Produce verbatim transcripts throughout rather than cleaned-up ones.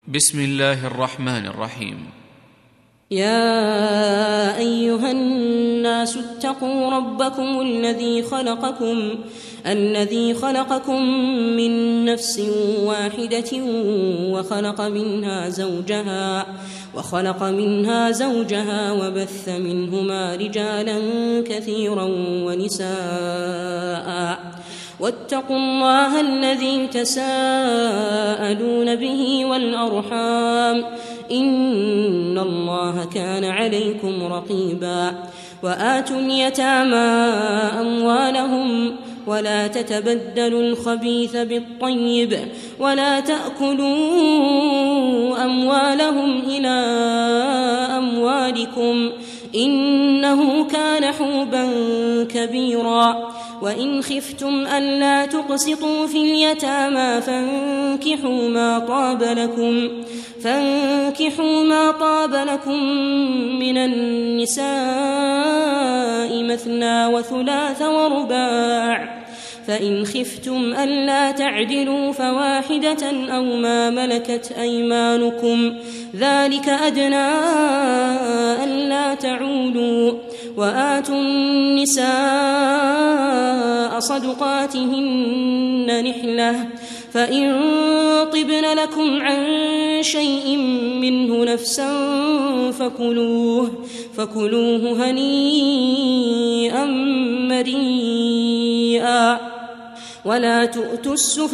بسم الله الرحمن الرحيم. يا أيها الناس اتقوا ربكم الذي خلقكم الذي خلقكم من نفس واحدة وخلق منها زوجها وخلق منها زوجها وبث منهما رجالا كثيرا ونساء واتقوا الله الذي تساءلون به والأرحام إن الله كان عليكم رقيبا. وآتوا اليتامى أموالهم ولا تتبدلوا الخبيث بالطيب ولا تأكلوا أموالهم إلى أموالكم إنه كان حوبا كبيرا. وإن خفتم ألا تقسطوا في اليتامى فانكحوا ما طاب لكم فانكحوا ما طاب لكم من النساء مثنى وثلاث ورباع، فإن خفتم ألا تعدلوا فواحدة أو ما ملكت أيمانكم ذلك أدنى ألا تعولوا. وآتوا النساء صدقاتهن نحلة فإن طبن لكم عن شيء منه نفسا فكلوه فكلوه هنيئا مريئا. ولا تؤتوا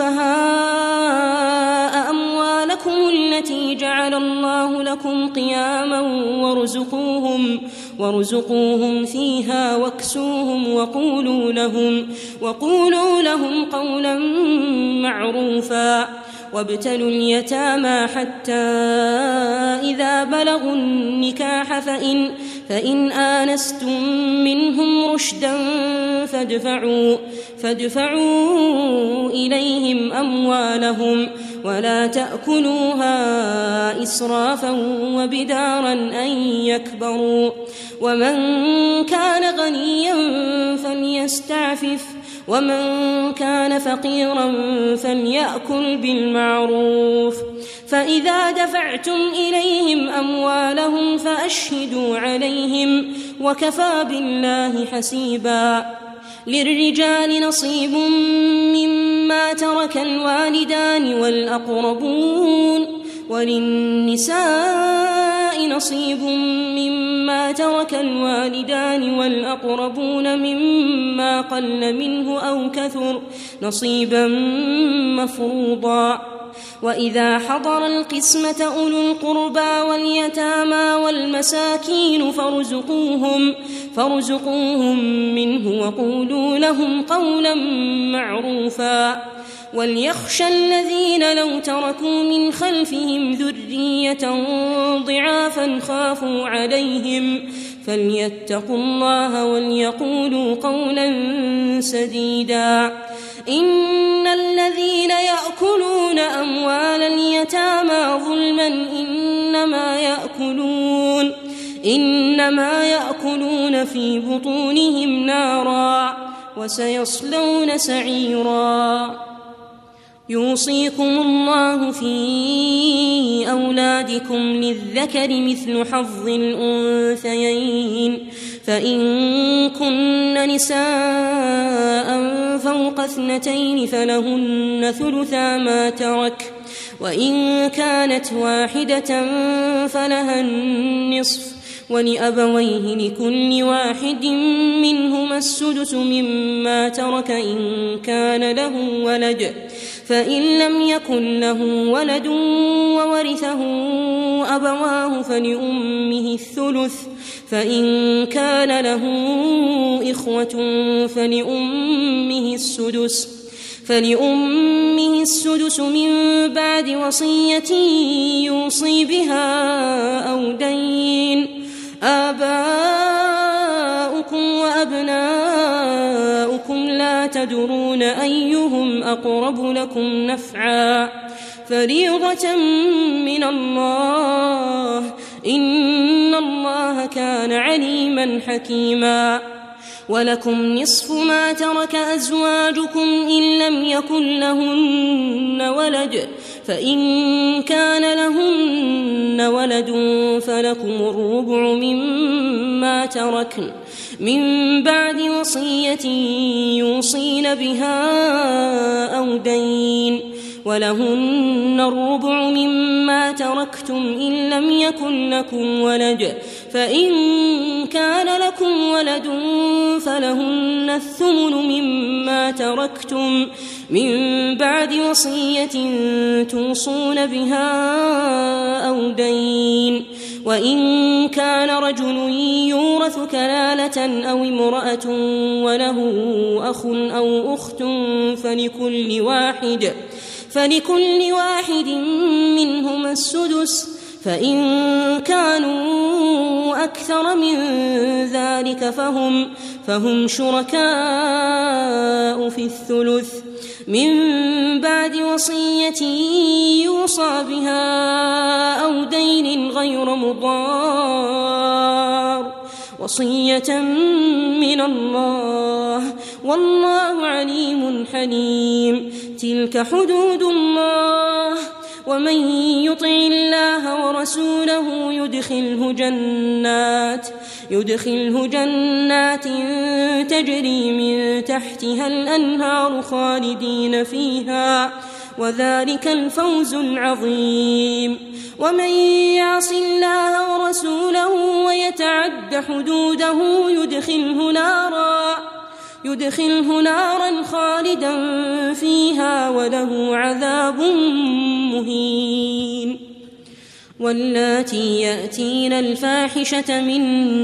السفهاء أموالكم التي جعل الله لكم قياما وارزقوهم وارزقوهم فيها واكسوهم وقولوا لهم وقولوا لهم قولا معروفا. وابتلوا اليتامى حتى إذا بلغوا النكاح فإن, فإن آنستم منهم رشدا فادفعوا, فادفعوا إليهم أموالهم ولا تأكلوها إسرافا وبدارا أن يكبروا. ومن كان غنيا فليستعفف ومن كان فقيرا فليأكل بالمعروف. فإذا دفعتم إليهم أموالهم فأشهدوا عليهم وكفى بالله حسيبا. للرجال نصيب مما ترك الوالدان والأقربون وللنساء نصيب مما ترك الوالدان والأقربون مما قل منه أو كثر نصيبا مفروضا. وإذا حضر القسمة أولو القربى واليتامى والمساكين فارزقوهم, فارزقوهم منه وقولوا لهم قولا معروفا. وليخشى الذين لو تركوا من خلفهم ذرية ضعافا خافوا عليهم فليتقوا الله وليقولوا قولا سديدا. إن الذين يأكلون أموال اليتامى ظلما إنما يأكلون, إنما يأكلون في بطونهم نارا وسيصلون سعيرا. يوصيكم الله في أولادكم للذكر مثل حظ الأنثيين فإن كن نساء فوق اثنتين فلهن ثلثا ما ترك وإن كانت واحدة فلها النصف ولأبويه لكل واحد منهما السدس مما ترك إن كان له ولد فإن لم يكن له ولد وورثه أبواه فلأمه الثلث فإن كان له إخوة فلأمه السدس فلأمه السدس من بعد وصية يوصي بها أو دين. آباؤكم وأبناؤكم لا تدرون أيهم أقرب لكم نفعا فريضة من الله إن الله كان عليما حكيما. ولكم نصف ما ترك أزواجكم إن لم يكن لهن ولد فإن كان له ولد فلكم الربع مما تركن من بعد وصية يوصين بها أو دين ولهن الربع مما تركتم إن لم يكن لكم ولد فإن كان لكم ولد فلهن الثمن مما تركتم من بعد وصية توصون بها أو دين وإن كان رجل يورث كلالة أو امرأة وله أخ أو أخت فلكل واحد فلكل واحد منهما السدس فإن كانوا أكثر من ذلك فهم, فهم شركاء في الثلث من بعد وصية يوصى بها أو دين غير مضار وصية من الله والله عليم حليم. تلك حدود الله ومن يطع الله ورسوله يدخله جنات يدخله جنات تجري من تحتها الأنهار خالدين فيها وذلك الفوز العظيم. ومن يعص الله ورسوله ويتعد حدوده يدخله نارا يدخله نارا خالدا فيها وله عذاب مهين. واللاتي يأتين الفاحشة من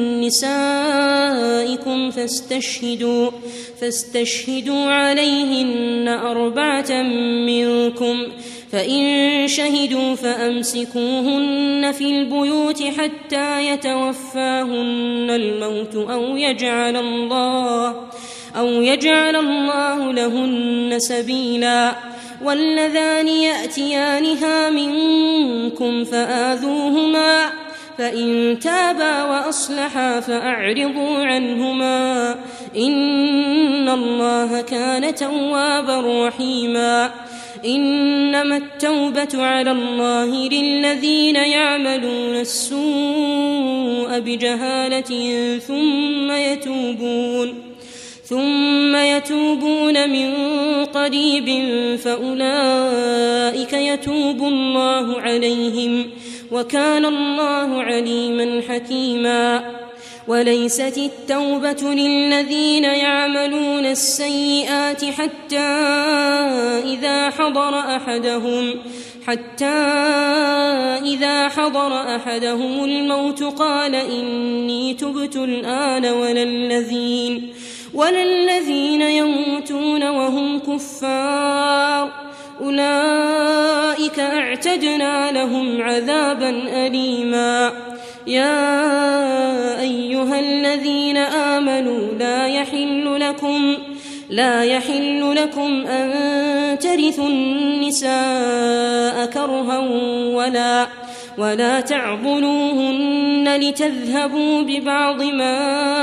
نسائكم فاستشهدوا فاستشهدوا عليهن أربعة منكم فإن شهدوا فأمسكوهن في البيوت حتى يتوفاهن الموت أو يجعل الله أو يجعل الله لهن سبيلا. واللذان يأتيانها منكم فآذوهما فإن تابا وأصلحا فأعرضوا عنهما إن الله كان توابا رحيما. إنما التوبة على الله للذين يعملون السوء بجهالة ثم يتوبون ثم يتوبون من قريب فأولئك يتوب الله عليهم وكان الله عليما حكيما. وليست التوبة للذين يعملون السيئات حتى إذا حضر أحدهم حتى إذا حضر أحدهم الموت قال إني تبت الآن ولا الذين ولا الذين يموتون وهم كفار أولئك أعتدنا لهم عذابا أليما. يا أيها الذين آمنوا لا يحل لكم لا يحل لكم أن ترثوا النساء كرها ولا ولا تعضلوهن لتذهبوا ببعض ما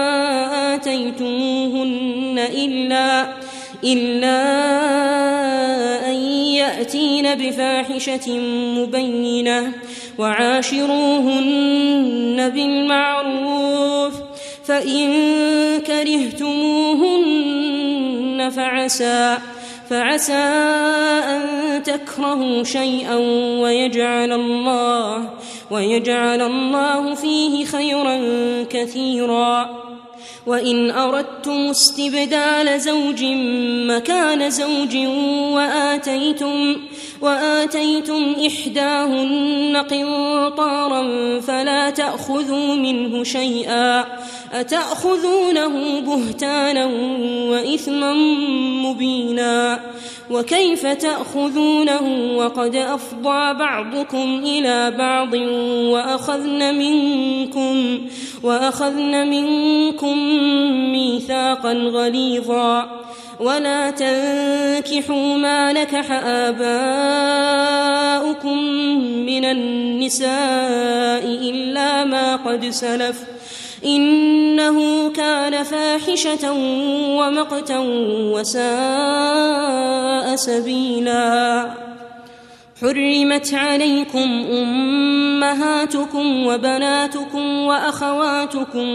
آتيتموهن إلا إلا أن يأتين بفاحشة مبينة وعاشروهن بالمعروف فإن كرهتموهن فعسى فعسى أن تكرهوا شيئا ويجعل الله ويجعل الله فيه خيرا كثيرا. وإن أردتم استبدال زوج مكان زوج وآتيتم وآتيتم إحداهن قنطارا فلا تأخذوا منه شيئا أتأخذونه بهتانا وإثما مبينا. وكيف تأخذونه وقد أفضى بعضكم إلى بعض وأخذن منكم وأخذن منكم ميثاقا غليظا. ولا تنكحوا ما نكح آباؤكم من النساء إلا ما قد سلف إنه كان فاحشة ومقتا وساء سبيلا. حرمت عليكم أمهاتكم وبناتكم وأخواتكم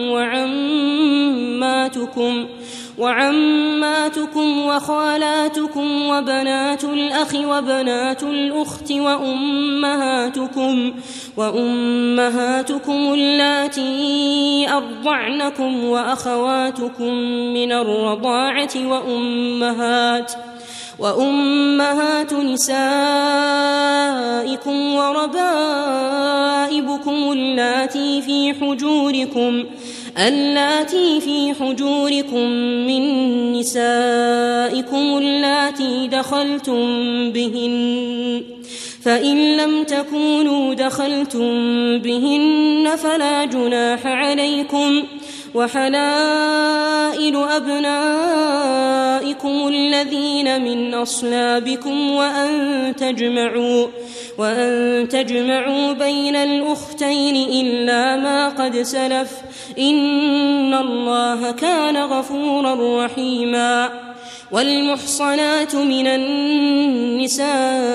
وعماتكم وعماتكم وخالاتكم وبنات الأخ وبنات الأخت وأمهاتكم وأمهاتكم اللاتي أرضعنكم وأخواتكم من الرضاعة وأمهات وأمهات نسائكم وربائبكم اللاتي في حجوركم اللاتي في حجوركم من نسائكم اللاتي دخلتم بهن فإن لم تكونوا دخلتم بهن فلا جناح عليكم وحلائل أبنائكم الذين من أصلابكم وأن تجمعوا وأن تجمعوا بين الأختين إلا ما قد سلف إن الله كان غفورا رحيما والمحصنات من النساء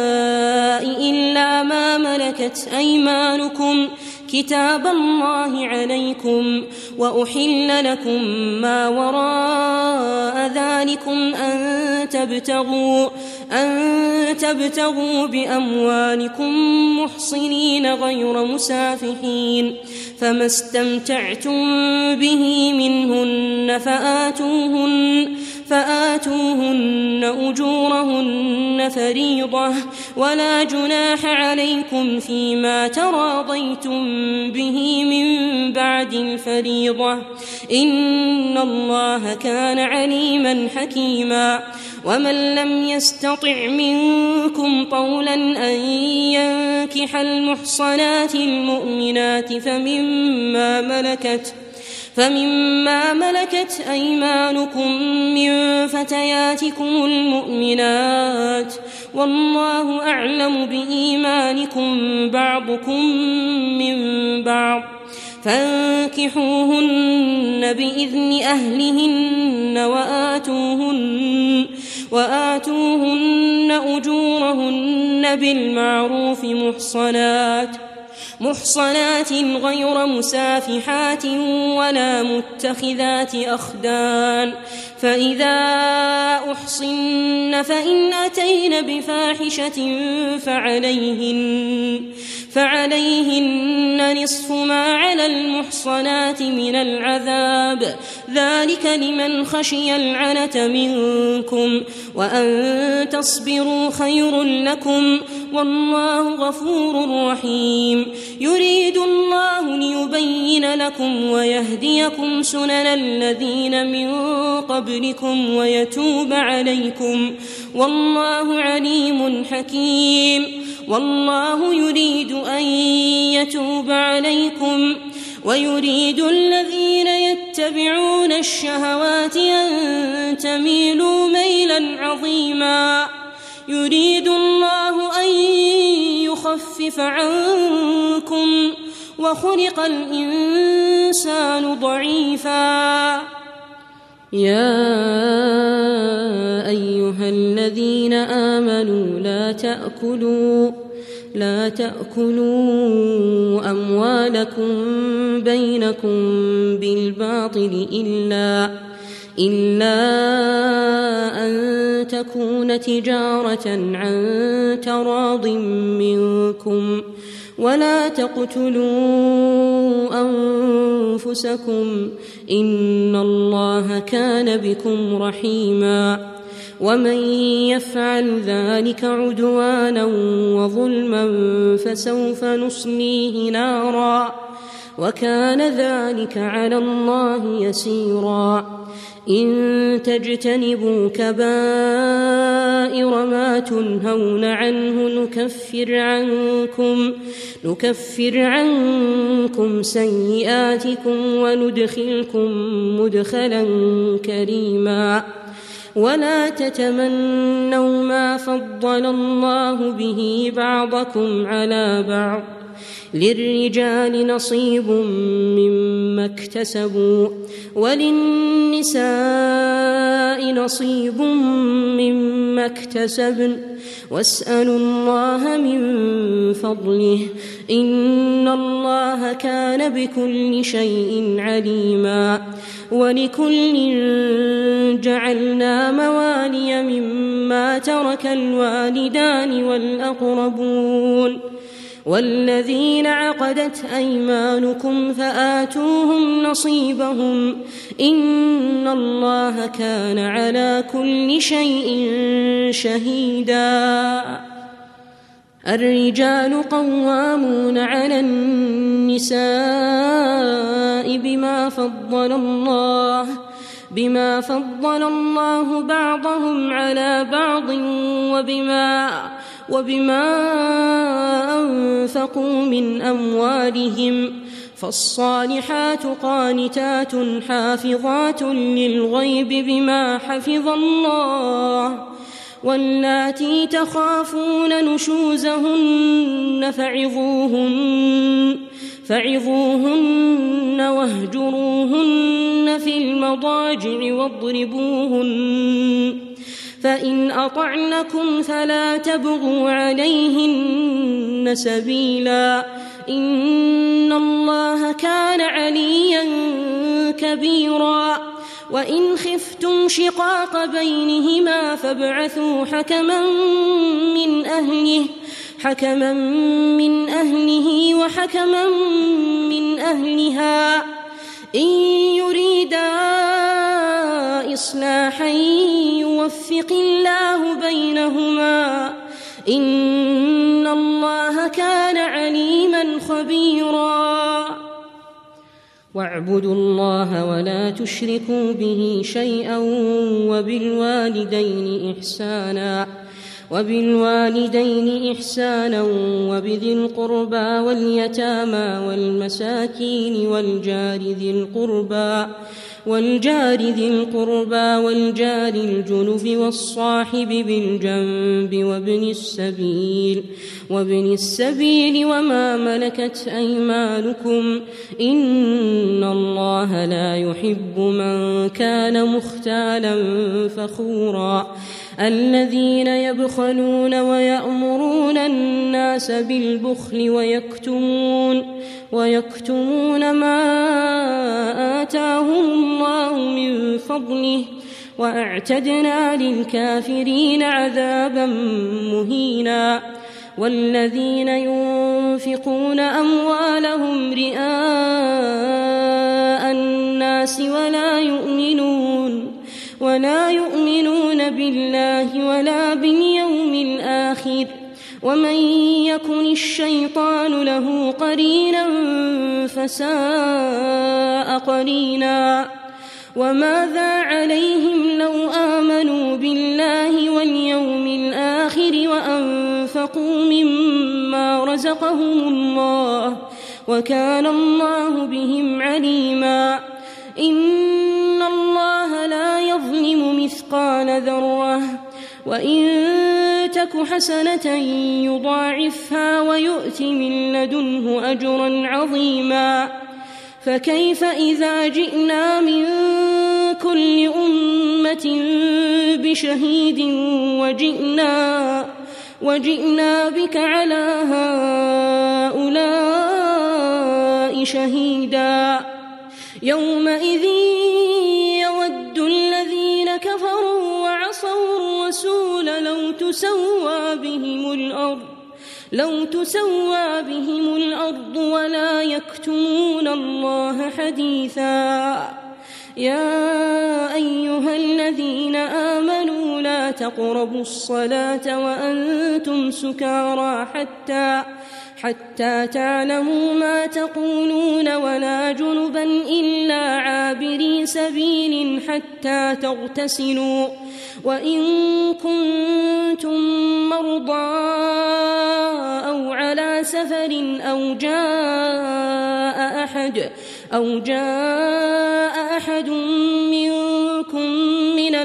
إلا ما ملكت أيمانكم كتاب الله عليكم وأحل لكم ما وراء ذلكم أن تبتغوا أن تبتغوا بأموالكم محصنين غير مسافحين فما استمتعتم به منهن فآتوهن فآتوهن أجورهن فريضة ولا جناح عليكم فيما تراضيتم به من بعد الفريضة إن الله كان عليما حكيما ومن لم يستطع منكم طولا أن ينكح المحصنات المؤمنات فمما ملكت فمما ملكت أيمانكم من فتياتكم المؤمنات والله أعلم بإيمانكم بعضكم من بعض فانكحوهن بإذن أهلهن وآتوهن, وآتوهن أجورهن بالمعروف محصنات محصنات غير مسافحات ولا متخذات أخدان فإذا أحصن فإن أتين بفاحشة فعليهن فعليهن نصف ما على المحصنات من العذاب ذلك لمن خشي العنة منكم وأن تصبروا خير لكم والله غفور رحيم يريد الله ليبين لكم ويهديكم سنن الذين من قبلكم ويتوب عليكم والله عليم حكيم والله يريد أن يتوب عليكم ويريد الذين يتبعون الشهوات أن تميلوا ميلا عظيما يريد الله أن يخفف عنكم وخلق الإنسان ضعيفا يا أيها الذين آمنوا لا تأكلوا لا تأكلوا أموالكم بينكم بالباطل إلا إلا أن تكون تجارة عن تراض منكم ولا تقتلوا أنفسكم إن الله كان بكم رحيما ومن يفعل ذلك عدوانا وظلما فسوف نصليه نارا وكان ذلك على الله يسيرا إن تجتنبوا كبائر ما تنهون عنه نكفر عنكم نكفر عنكم سيئاتكم وندخلكم مدخلا كريما ولا تتمنوا ما فضل الله به بعضكم على بعض للرجال نصيب مما اكتسبوا وللنساء نصيب مما اكتسبن واسألوا الله من فضله إن الله كان بكل شيء عليما ولكل جعلنا موالي مما ترك الوالدان والأقربون والذين عقدت أيمانكم فآتوهم نصيبهم إن الله كان على كل شيء شهيدا الرجال قوامون على النساء بما فضل الله بما فضل الله بعضهم على بعض وبما وبما أنفقوا من أموالهم فالصالحات قانتات حافظات للغيب بما حفظ الله واللاتي تخافون نشوزهن فعظوهن فعظوهن واهجروهن في المضاجع واضربوهن فإن أطعنكم فلا تبغوا عليهن سبيلا إن الله كان عليا كبيرا وإن خفتم شقاق بينهما فابعثوا حكما من أهله حكما من أهله وحكما من أهلها إن يريدا إصلاحا يوفق الله بينهما إن الله كان عليما خبيرا واعبدوا الله ولا تشركوا به شيئا وبالوالدين إحسانا وبالوالدين إحسانا وبذي القربى واليتامى والمساكين والجار ذي القربى والجار ذي القربى والجار الجنب والصاحب بالجنب وابن السبيل وابن السبيل وما ملكت أيمانكم إن الله لا يحب من كان مختالا فخورا الذين يبخلون ويأمرون الناس بالبخل ويكتمون ويكتمون ما آتاهم الله من فضله وأعتدنا للكافرين عذابا مهينا والذين ينفقون أموالهم رئاء الناس ولا يؤمنون ولا يؤمنون بالله ولا باليوم الآخر ومن يكن الشيطان له قرينا فساء قرينا وماذا عليهم لو آمنوا بالله واليوم الآخر وأنفقوا مما رزقهم الله وكان الله بهم عليما إن الله لا يظلم مثقال ذرة وإن تك حسنة يضاعفها ويؤت من لدنه أجرا عظيما فكيف إذا جئنا من كل أمة بشهيد وجئنا, وجئنا بك على هؤلاء شهيدا يومئذ يود الذين كفروا وعصوا الرسول لو تسوى بهم الأرض لو تسوى بهم الأرض ولا يكتمون الله حديثا يا أيها الذين آمنوا لا تقربوا الصلاة وأنتم سكارى حتى حتى تعلموا ما تقولون ولا جنبا إلا عابري سبيل حتى تغتسلوا وإن كنتم مرضى أو على سفر أو جاء أحد أو جاء أحد منكم من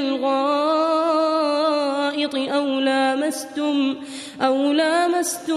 الغائط أو لامستم أو لامستم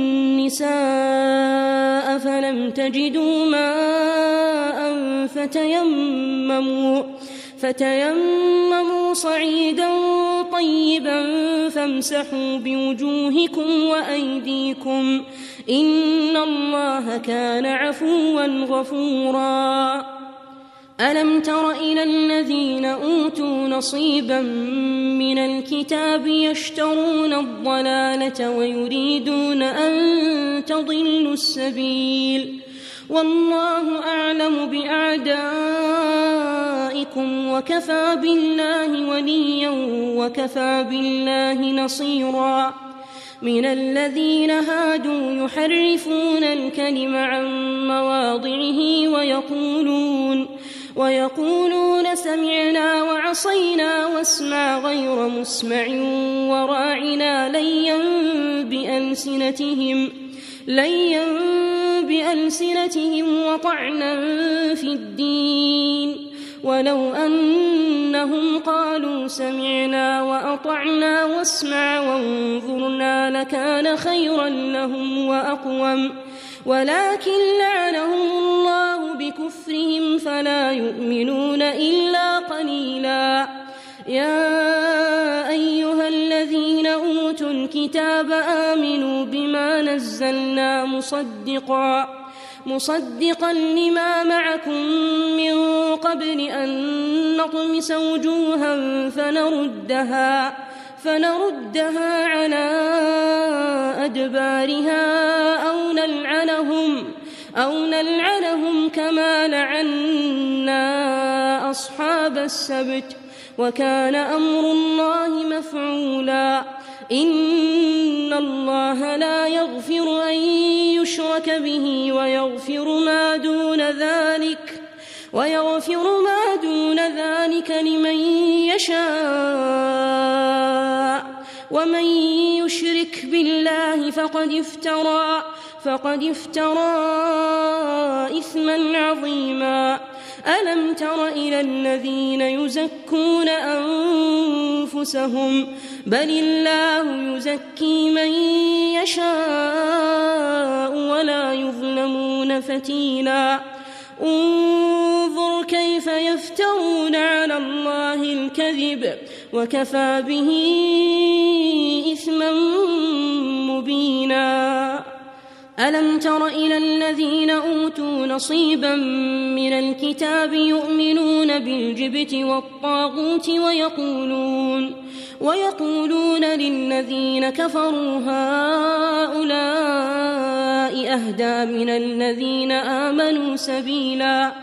النساء فلم تجدوا ماء فتيمموا فتيمموا صعيدا طيبا فامسحوا بوجوهكم وأيديكم إن الله كان عفوا غفورا ألم تر إلى الذين أوتوا نصيبا من الكتاب يشترون الضلالة ويريدون أن تضلوا السبيل والله أعلم بأعدائكم وكفى بالله وليا وكفى بالله نصيرا من الذين هادوا يحرفون الكلم عن مواضعه ويقولون ويقولون سمعنا وعصينا واسمع غير مسمع وراعنا ليا بألسنتهم ليا بألسنتهم وطعنا في الدين ولو أنهم قالوا سمعنا وأطعنا واسمع وانظرنا لكان خيرا لهم وأقوم ولكن لعنهم الله بكفرهم فلا يؤمنون إلا قليلا يا أيها الذين أوتوا الكتاب آمنوا بما نزلنا مصدقا مصدقا لما معكم من قبل أن نطمس وجوها فنردها فنردها على أدبارها أو نلعنهم أو نلعنهم كما لعنا أصحاب السبت وكان أمر الله مفعولا إن الله لا يغفر أن يشرك به ويغفر ما دون ذلك ويغفر ما دون ذلك لمن يشاء ومن يشرك بالله فقد افترى فقد افترى إثما عظيما ألم تر إلى الذين يزكون أنفسهم بل الله يزكي من يشاء ولا يظلمون فتيلا انظر كيف يفترون على الله الكذب وكفى به إثما مبينا ألم تر إلى الذين أوتوا نصيبا من الكتاب يؤمنون بالجبت والطاغوت ويقولون ويقولون للذين كفروا هؤلاء أهدى من الذين آمنوا سبيلا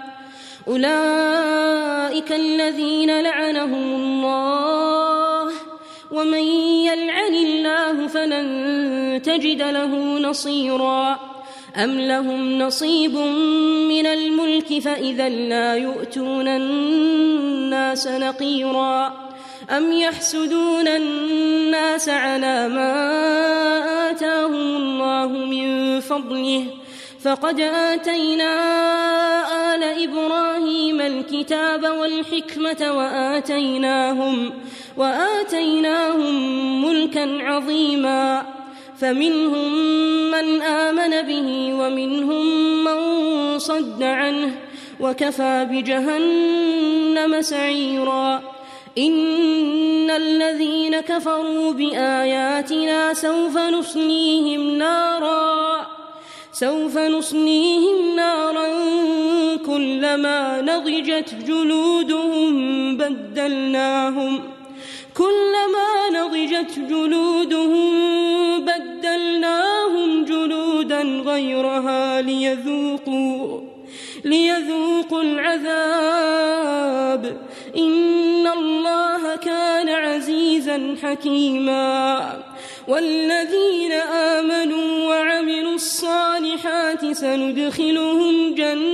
أولئك الذين لعنهم الله ومن يلعن الله فلن تجد له نصيرا أم لهم نصيب من الملك فإذا لا يؤتون الناس نقيرا أم يحسدون الناس على ما آتاهم الله من فضله فقد آتينا آل إبراهيم الكتاب والحكمة وآتيناهم وآتيناهم ملكا عظيما فمنهم من آمن به ومنهم من صد عنه وكفى بجهنم سعيرا إن الذين كفروا بآياتنا سوف نصليهم نارا سوف نصليهم نارا كلما نضجت جلودهم بدلناهم كلما نضجت جلودهم بدلناهم جلودا غيرها ليذوقوا ليذوقوا العذاب إن الله كان عزيزا حكيما والذين آمنوا وعملوا الصالحات سندخلهم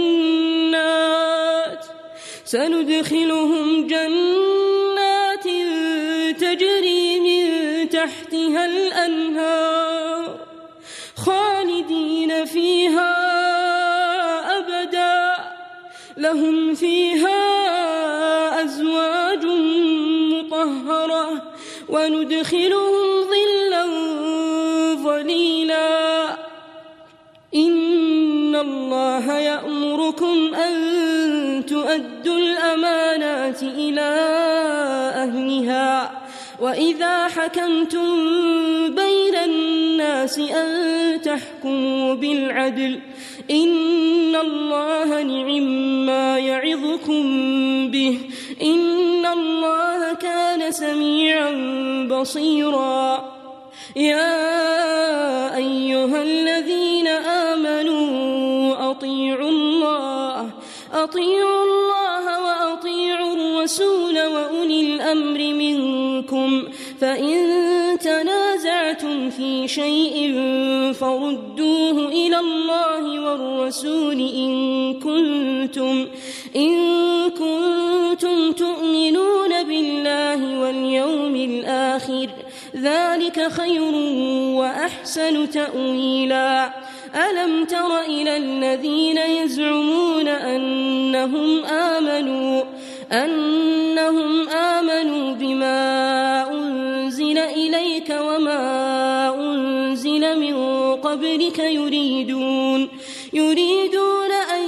جنات سندخلهم جنات تجري من تحتها الأنهار خالدين فيها أبدا لهم فيها أزواج مطهرة وندخلهم ظلا ظليلا إن الله يأمركم أن تؤدوا الأمانات الأمانة إلى أهلها وإذا حكمتم بين الناس أن تحكموا بالعدل إن الله نعما يعظكم به إن الله كان سميعا بصيرا. يا أيها الذين آمنوا أطيعوا الله أطيعوا الله وأطيعوا الرسول وأولي الأمر منكم فإن تنازعتم في شيء فردوه إلى الله والرسول إن كنتم إن كنتم تؤمنون بالله واليوم الآخر ذلك خير وأحسن تأويلا. ألم تر إلى الذين يزعمون أنهم آمنوا أنهم آمنوا بما أنزل إليك وما أنزل من قبلك يريدون يريدون أن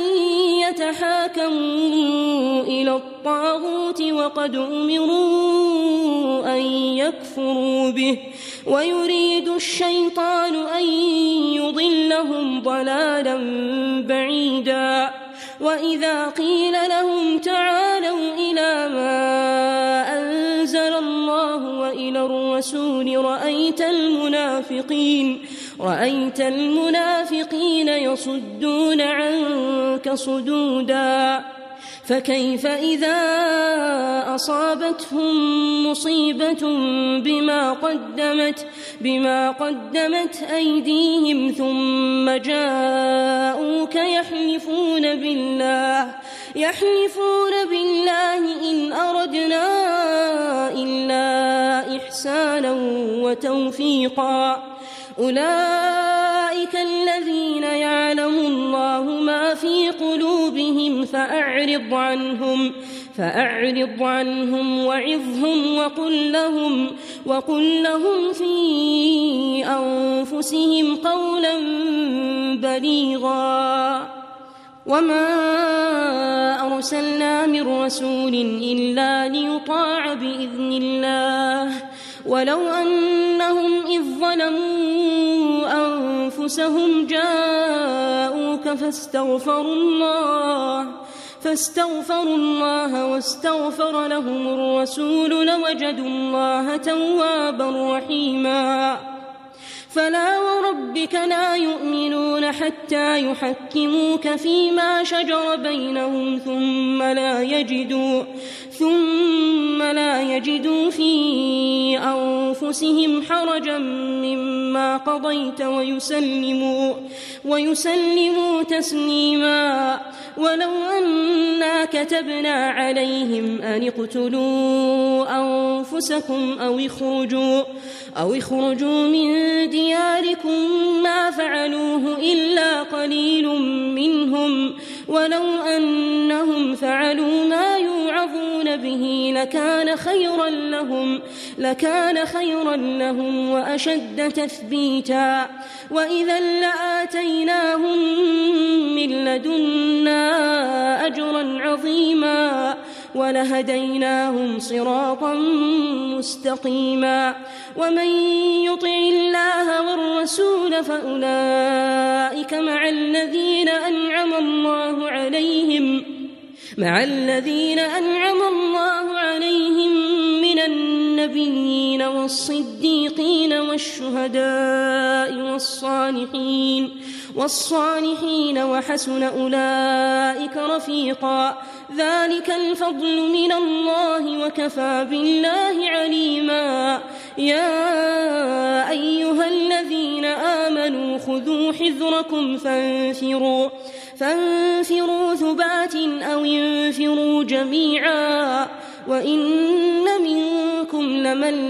يتحاكموا إلى الطاغوت وقد أمروا أن يكفروا به ويريد الشيطان أن يضلهم ضلالا بعيدا. وإذا قيل لهم تعالوا إلى ما أنزل الله وإلى الرسول رأيت المنافقين رأيت المنافقين يصدون عنك صدودا. فكيف إذا أصابتهم مصيبة بما قدمت بما قدمت أيديهم ثم جاءوك يحلفون بالله يحلفون بالله إن أردنا إلا إحسانا وتوفيقا أولئك الذين يعلم الله ما في قلوبهم فأعرض عنهم فأعرض عنهم وعظهم وقل لهم وقل لهم في أنفسهم قولا بليغا. وما أرسلنا من رسول إلا ليطاع بإذن الله ولو أنهم إذ ظلموا أنفسهم جاءوك فاستغفروا الله فاستغفروا الله واستغفر لهم الرسول لوجدوا الله توابا رحيما. فلا وربك لا يؤمنون حتى يحكموك فيما شجر بينهم ثم لا يجدوا ثم لا يجدوا في أنفسهم حرجا مما قضيت ويسلموا ويسلموا تسليما. ولو أنا كتبنا عليهم أن اقتلوا أنفسكم أو اخرجوا أو اخرجوا من دياركم ما فعلوه إلا قليل منهم ولو أنهم فعلوا ما يوعظون به لكان خيرا لهم لكان خيرا لهم وأشد تثبيتا. وإذا لآتيناهم من لدنا أجرا عظيما ولهديناهم صراطا مستقيما. ومن يطع الله والرسول فأولئك مع الذين أنعم الله عليهم مع الذين أنعم الله عليهم من النبيين والصديقين والشهداء والصالحين والصالحين وحسن أولئك رفيقا. ذلك الفضل من الله وكفى بالله عليما. يا أيها الذين آمنوا خذوا حذركم فانفروا فانفروا ثبات أو انفروا جميعا وإن منكم لمن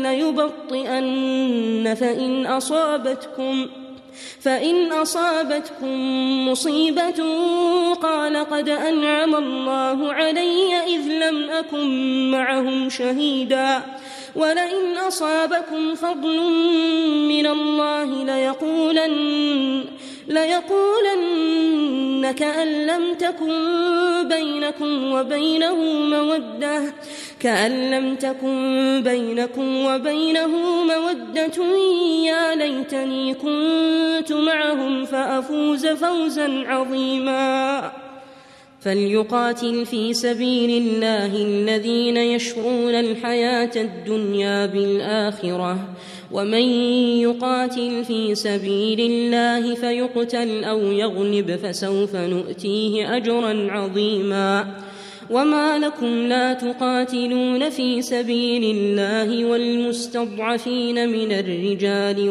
ليبطئن فإن أصابتكم فإن أصابتكم مصيبة قال قد أنعم الله علي إذ لم أكن معهم شهيدا ولئن أصابكم فضل من الله ليقولن ليقولن كأن لم تكن بينكم وبينه مودة كأن لم تكن بينكم وبينه مودة يا ليتني كنت معهم فأفوز فوزا عظيما فليقاتل في سبيل الله الذين يشرون الحياة الدنيا بالآخرة ومن يقاتل في سبيل الله فيقتل أو يغلب فسوف نؤتيه أجرا عظيما وما لكم لا تقاتلون في سبيل الله والمستضعفين من الرجال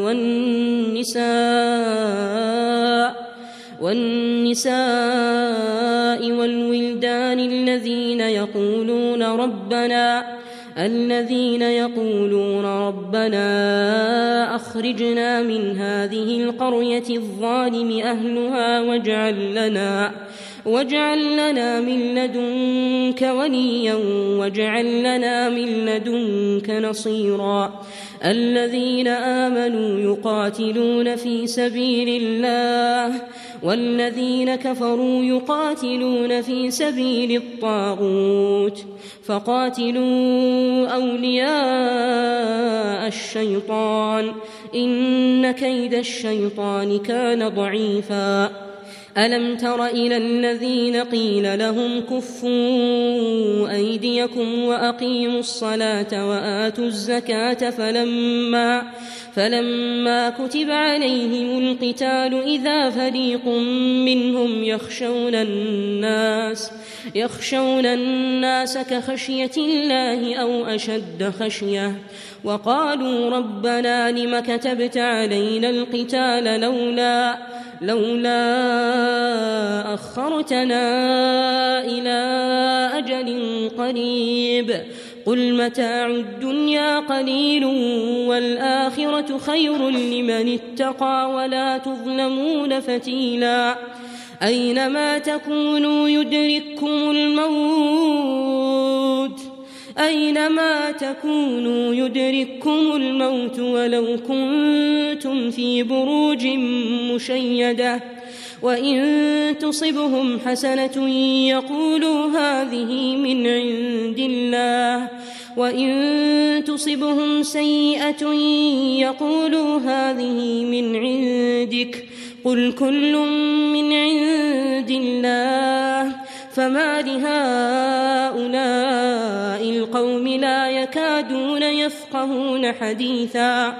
والنساء والنساء والولدان الذين يقولون ربنا الذين يقولون ربنا أخرجنا من هذه القرية الظالم أهلها واجعل لنا واجعل لنا من لدنك وليا واجعل لنا من لدنك نصيرا الذين آمنوا يقاتلون في سبيل الله والذين كفروا يقاتلون في سبيل الطاغوت فقاتلوا أولياء الشيطان إن كيد الشيطان كان ضعيفا ألم تر إلى الذين قيل لهم كفوا أيديكم وأقيموا الصلاة وآتوا الزكاة فلما فلما كتب عليهم القتال إذا فريق منهم يخشون الناس يخشون الناس كخشية الله أو أشد خشية وقالوا ربنا لم كتبت علينا القتال لولا لولا أخرتنا إلى أجل قريب قل متاع الدنيا قليل والآخرة خير لمن اتقى ولا تظلمون فتيلا أينما تكونوا يدرككم الموت أينما تكونوا يدرككم الموت ولو كنتم في بروج مشيدة وإن تصبهم حسنة يقولوا هذه من عند الله وإن تصبهم سيئة يقولوا هذه من عندك قل كل من عند الله فما لهؤلاء القوم لا يكادون يفقهون حديثا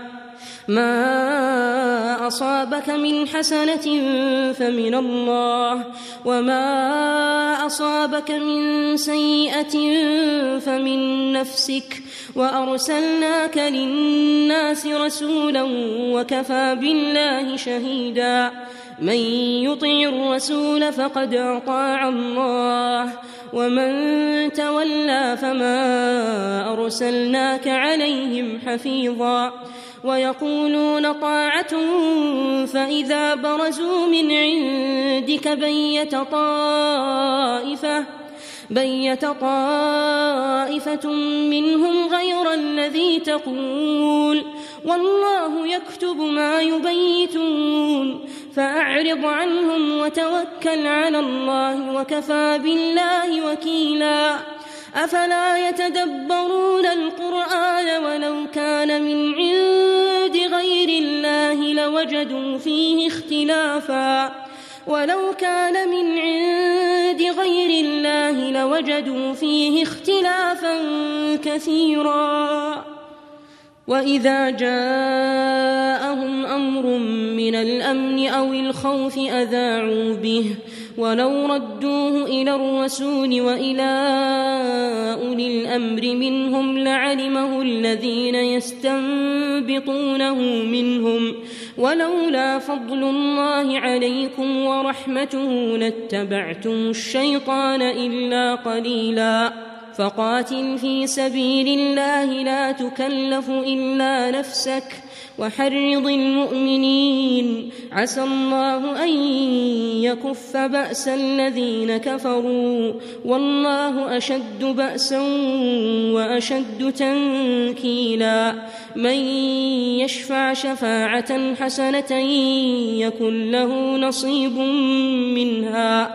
ما أصابك من حسنة فمن الله وما أصابك من سيئة فمن نفسك وأرسلناك للناس رسولا وكفى بالله شهيدا من يطع الرسول فقد أطاع الله ومن تولى فما أرسلناك عليهم حفيظا ويقولون طاعة فإذا برزوا من عندك بيت طائفة بيت طائفة منهم غير الذي تقول والله يكتب ما يبيتون فأعرض عنهم وتوكل على الله وكفى بالله وكيلا أفلا يتدبرون القرآن ولو كان من عند غير الله لوجدوا فيه اختلافا ولو كان من عند غير الله لوجدوا فيه اختلافا كثيرا وإذا جاءهم أمر من الأمن أو الخوف أذاعوا به ولو ردوه إلى الرسول وإلى أولي الأمر منهم لعلمه الذين يستنبطونه منهم ولولا فضل الله عليكم ورحمته لاتبعتم الشيطان إلا قليلا فقاتل في سبيل الله لا تكلف إلا نفسك وحرض المؤمنين عسى الله أن يكف بأس الذين كفروا والله أشد بأسا وأشد تنكيلا من يشفع شفاعة حسنة يكن له نصيب منها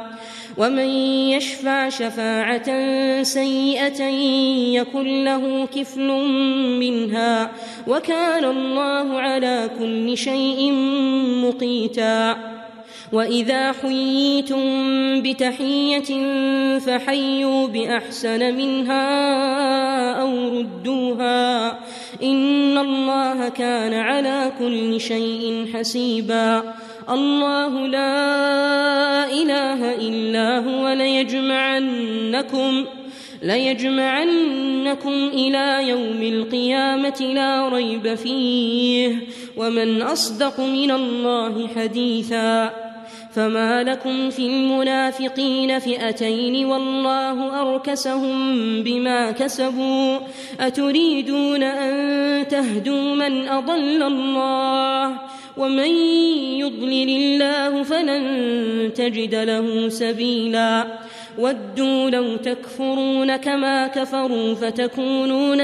ومن يشفع شفاعة سيئة يكن له كفل منها وكان الله على كل شيء مقيتا وإذا حييتم بتحية فحيوا بأحسن منها أو ردوها إن الله كان على كل شيء حسيبا الله لا إله إلا هو ليجمعنكم ليجمعنكم إلى يوم القيامة لا ريب فيه ومن أصدق من الله حديثا فما لكم في المنافقين فئتين والله أركسهم بما كسبوا أتريدون أن تهدوا من أضل الله ومن يضلل الله فلن تجد له سبيلا ودوا لو تكفرون كما كفروا فتكونون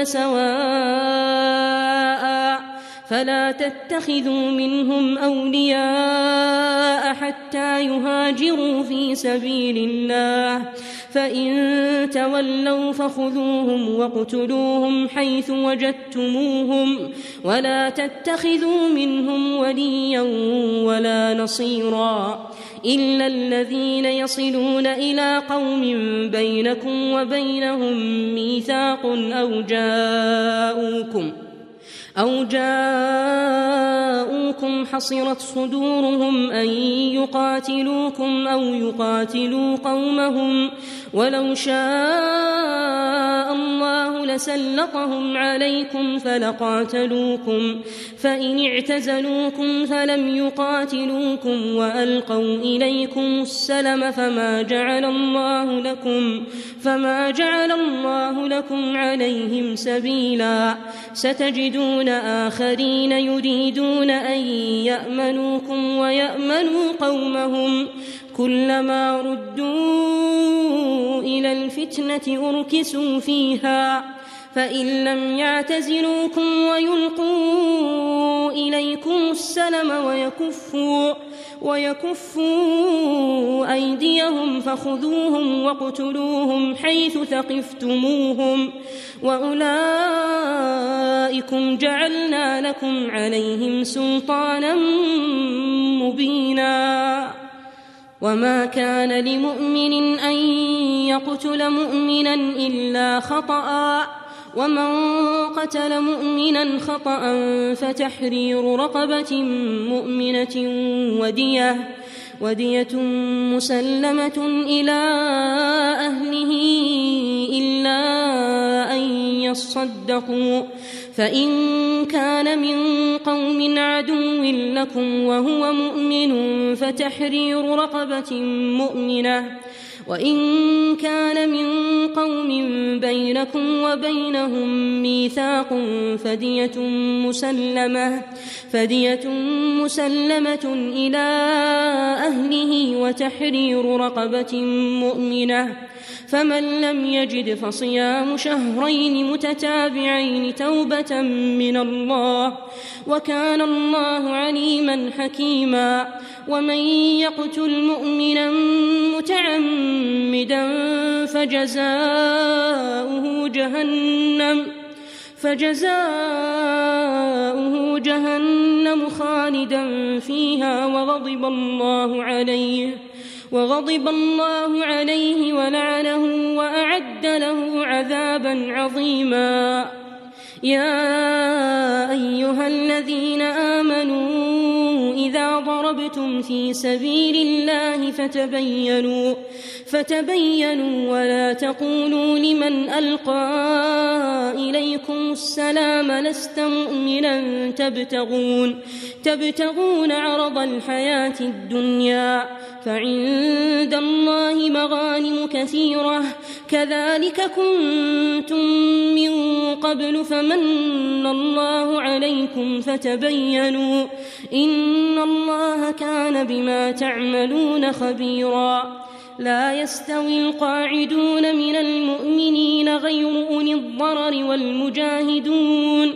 سواء فلا تتخذوا منهم أولياء حتى يهاجروا في سبيل الله فإن تولوا فخذوهم واقتلوهم حيث وجدتموهم ولا تتخذوا منهم وليا ولا نصيرا إلا الذين يصلون إلى قوم بينكم وبينهم ميثاق أو جاءوكم أو جاءوكم حصرت صدورهم أن يقاتلوكم أو يقاتلوا قومهم ولو شاء الله لسلطهم عليكم فلقاتلوكم فإن اعتزلوكم فلم يقاتلوكم وألقوا إليكم السلم فما جعل الله لكم فما جعل الله لكم عليهم سبيلا ستجدون آخرين يريدون أن يأمنوكم ويأمنوا قومهم كلما ردوا إلى الفتنة أركسوا فيها فإن لم يعتزلوكم ويلقوا إليكم السلم ويكفوا ويكفوا أيديهم فخذوهم واقتلوهم حيث ثقفتموهم وأولئكم جعلنا لكم عليهم سلطانا مبينا وما كان لمؤمن أن يقتل مؤمنا إلا خطأ ومن قتل مؤمنا خطأ فتحرير رقبة مؤمنة ودية ودية مسلمة إلى أهله إلا أن يصدقوا فإن كان من قوم عدو لكم وهو مؤمن فتحرير رقبة مؤمنة وإن كان من قوم بينكم وبينهم ميثاق فدية مسلمة فدية مسلمة إلى أهله وتحرير رقبة مؤمنة فمن لم يجد فصيام شهرين متتابعين توبة من الله وكان الله عليما حكيما ومن يقتل مؤمنا متعمدا فجزاؤه جهنم فجزاؤه جهنم خالدا فيها وغضب الله عليه وغضب الله عليه ولعنه وأعد له عذابا عظيما يا أيها الذين آمنوا إذا ضربتم في سبيل الله فتبينوا فتبينوا ولا تقولوا لمن ألقى إليكم السلام لست مؤمنا تبتغون تبتغون عرض الحياة الدنيا فعند الله مغانم كثيرة كذلك كنتم من قبل فمن الله عليكم فتبينوا إن الله كان بما تعملون خبيرا لا يستوي القاعدون من المؤمنين غير أولي الضرر والمجاهدون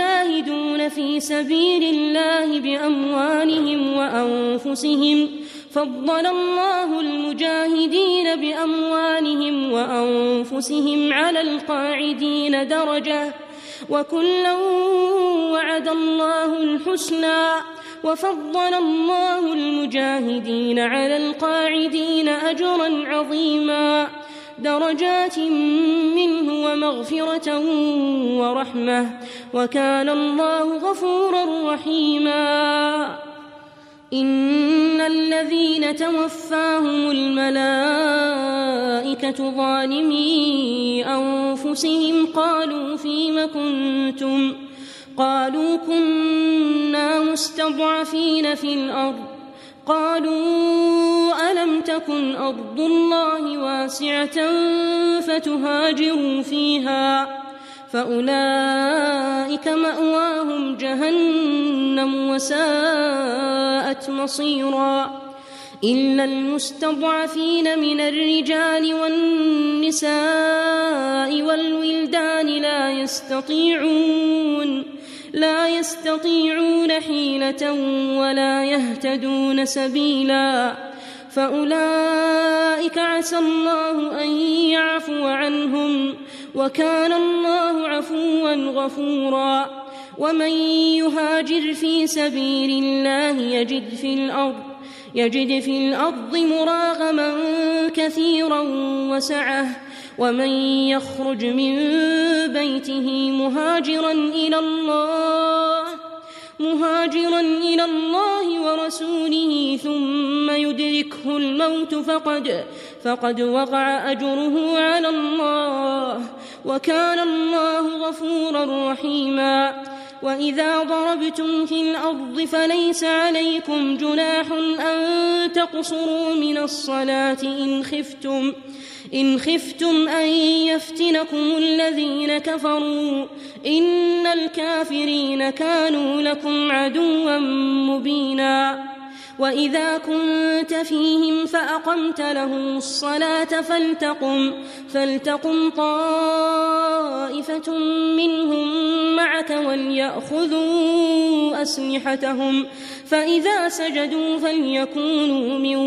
والمجاهدون في سبيل الله بأموالهم وأنفسهم فضل الله المجاهدين بأموالهم وأنفسهم على القاعدين درجة وكلا وعد الله الحسنى وفضل الله المجاهدين على القاعدين أجرا عظيما درجات منه ومغفرة ورحمة وكان الله غفورا رحيما إن الذين توفاهم الملائكة ظالمي أنفسهم قالوا فيم كنتم قالوا كنا مستضعفين في الأرض قالوا ألم تكن أرض الله واسعة فتهاجروا فيها فأولئك مأواهم جهنم وساءت مصيرا إلا المستضعفين من الرجال والنساء والولدان لا يستطيعون لا يستطيعون حيلة ولا يهتدون سبيلا فأولئك عسى الله أن يعفو عنهم وكان الله عفوا غفورا ومن يهاجر في سبيل الله يجد في الأرض يجد في الأرض مراغما كثيرا وسعة ومن يخرج من بيته مهاجرا إلى الله مهاجرا إلى الله ورسوله ثم يدركه الموت فقد فقد وقع أجره على الله وكان الله غفورا رحيما وإذا ضربتم في الأرض فليس عليكم جناح أن تقصروا من الصلاة إن خفتم إن خفتم أن يفتنكم الذين كفروا إن الكافرين كانوا لكم عدوا مبينا وإذا كنت فيهم فأقمت لهم الصلاة فلتقم, فلتقم طائفة منهم معك وليأخذوا أسلحتهم فإذا سجدوا فليكونوا من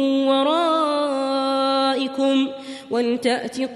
ورائكم ولتأت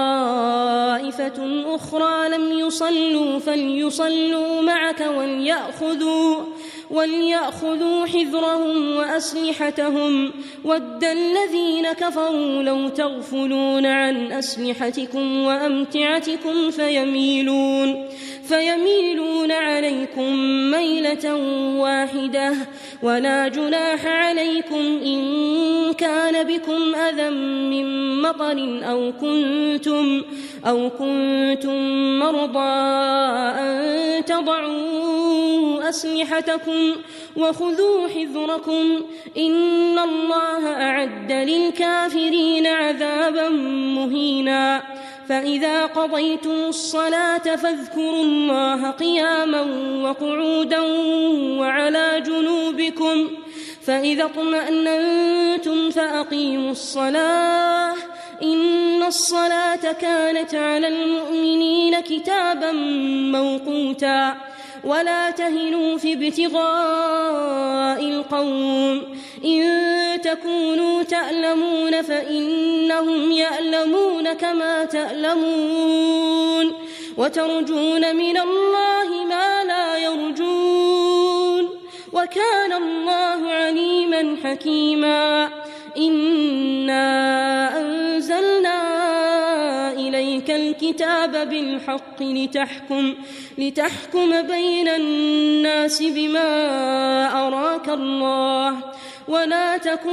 طائفة أخرى لم يصلوا فليصلوا معك وليأخذوا, وليأخذوا حذرهم وأسلحتهم ود الذين كفروا لو تغفلون عن أسلحتكم وأمتعتكم فيميلون, فيميلون عليكم ميلة واحدة ولا جناح عليكم إن كان بكم أذى من مطر أو كنتم, أو كنتم مرضى أن تضعوا أسلحتكم وخذوا حذركم إن الله أعد للكافرين عذابا مهينا فإذا قضيتم الصلاة فاذكروا الله قياما وقعودا وعلى جنوبكم فإذا اطمأننتم فأقيموا الصلاة إن الصلاة كانت على المؤمنين كتابا موقوتا ولا تهنوا في ابتغاء القوم إن تكونوا تألمون فإنهم يألمون كما تألمون وترجون من الله ما لا يرجون وكان الله عليما حكيما إنا أنزلنا إليك الكتاب بالحق لتحكم, لتحكم بين الناس بما أراك الله ولا تكن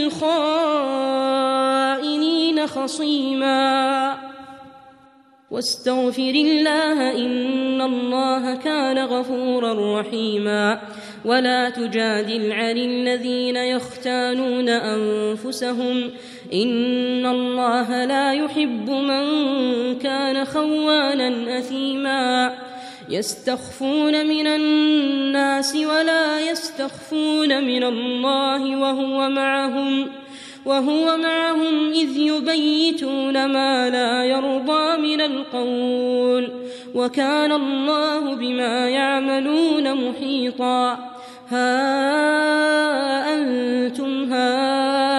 للخائنين خصيما واستغفر الله إن الله كان غفورا رحيما ولا تجادل عن الذين يختانون أنفسهم إن الله لا يحب من كان خوانا أثيما يستخفون من الناس ولا يستخفون من الله وهو معهم وهو معهم إذ يبيتون ما لا يرضى من القول وكان الله بما يعملون محيطا ها أنتم هؤلاء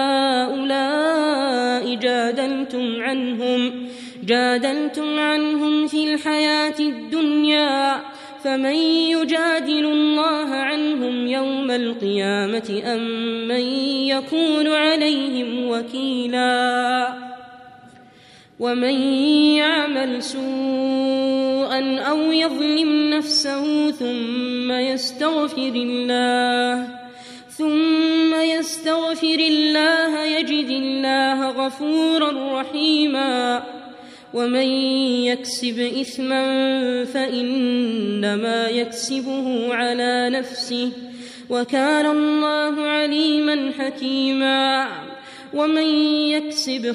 عنهم جادلتم عنهم في الحياة الدنيا فمن يجادل الله عنهم يوم القيامة أم من يكون عليهم وكيلا ومن يعمل سوءا أو يظلم نفسه ثم يستغفر الله ثم يستغفر الله يجد الله غفورا رحيما ومن يكسب إثما فإنما يكسبه على نفسه وكان الله عليما حكيما ومن يكسب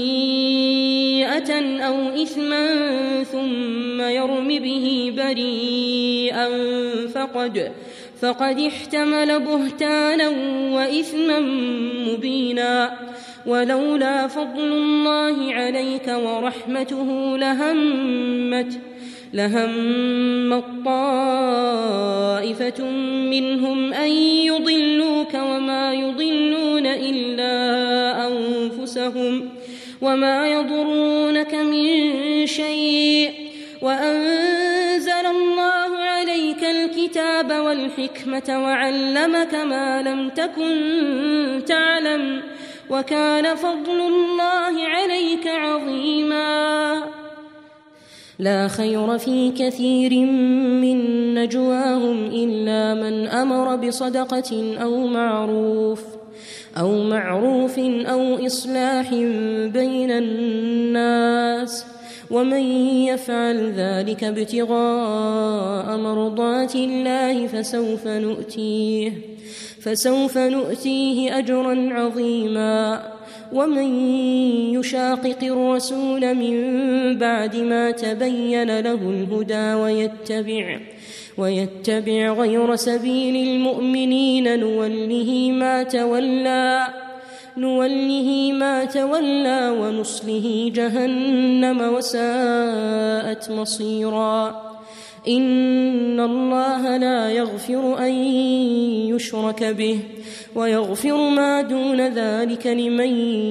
خطيئة أو إثما ثم يرم به بريئا فقد فقد احتمل بهتانا وإثما مبينا ولولا فضل الله عليك ورحمته لهمت لهمت طائفة منهم أن يضلوك وما يضلون إلا أنفسهم وما يضرونك من شيء وأنزل الله عليك الكتاب والحكمة وعلمك ما لم تكن تعلم وكان فضل الله عليك عظيما لا خير في كثير من نجواهم إلا من أمر بصدقة أو معروف أو معروف أو إصلاح بين الناس ومن يفعل ذلك ابتغاء مرضات الله فسوف نؤتيه فسوف نؤتيه أجرا عظيما ومن يشاقق الرسول من بعد ما تبين له الهدى ويتبع ويتبع غير سبيل المؤمنين نوله ما تولى نوله ما تولى ونصله جهنم وساءت مصيرا إن الله لا يغفر أن يشرك به ويغفر ما دون ذلك لمن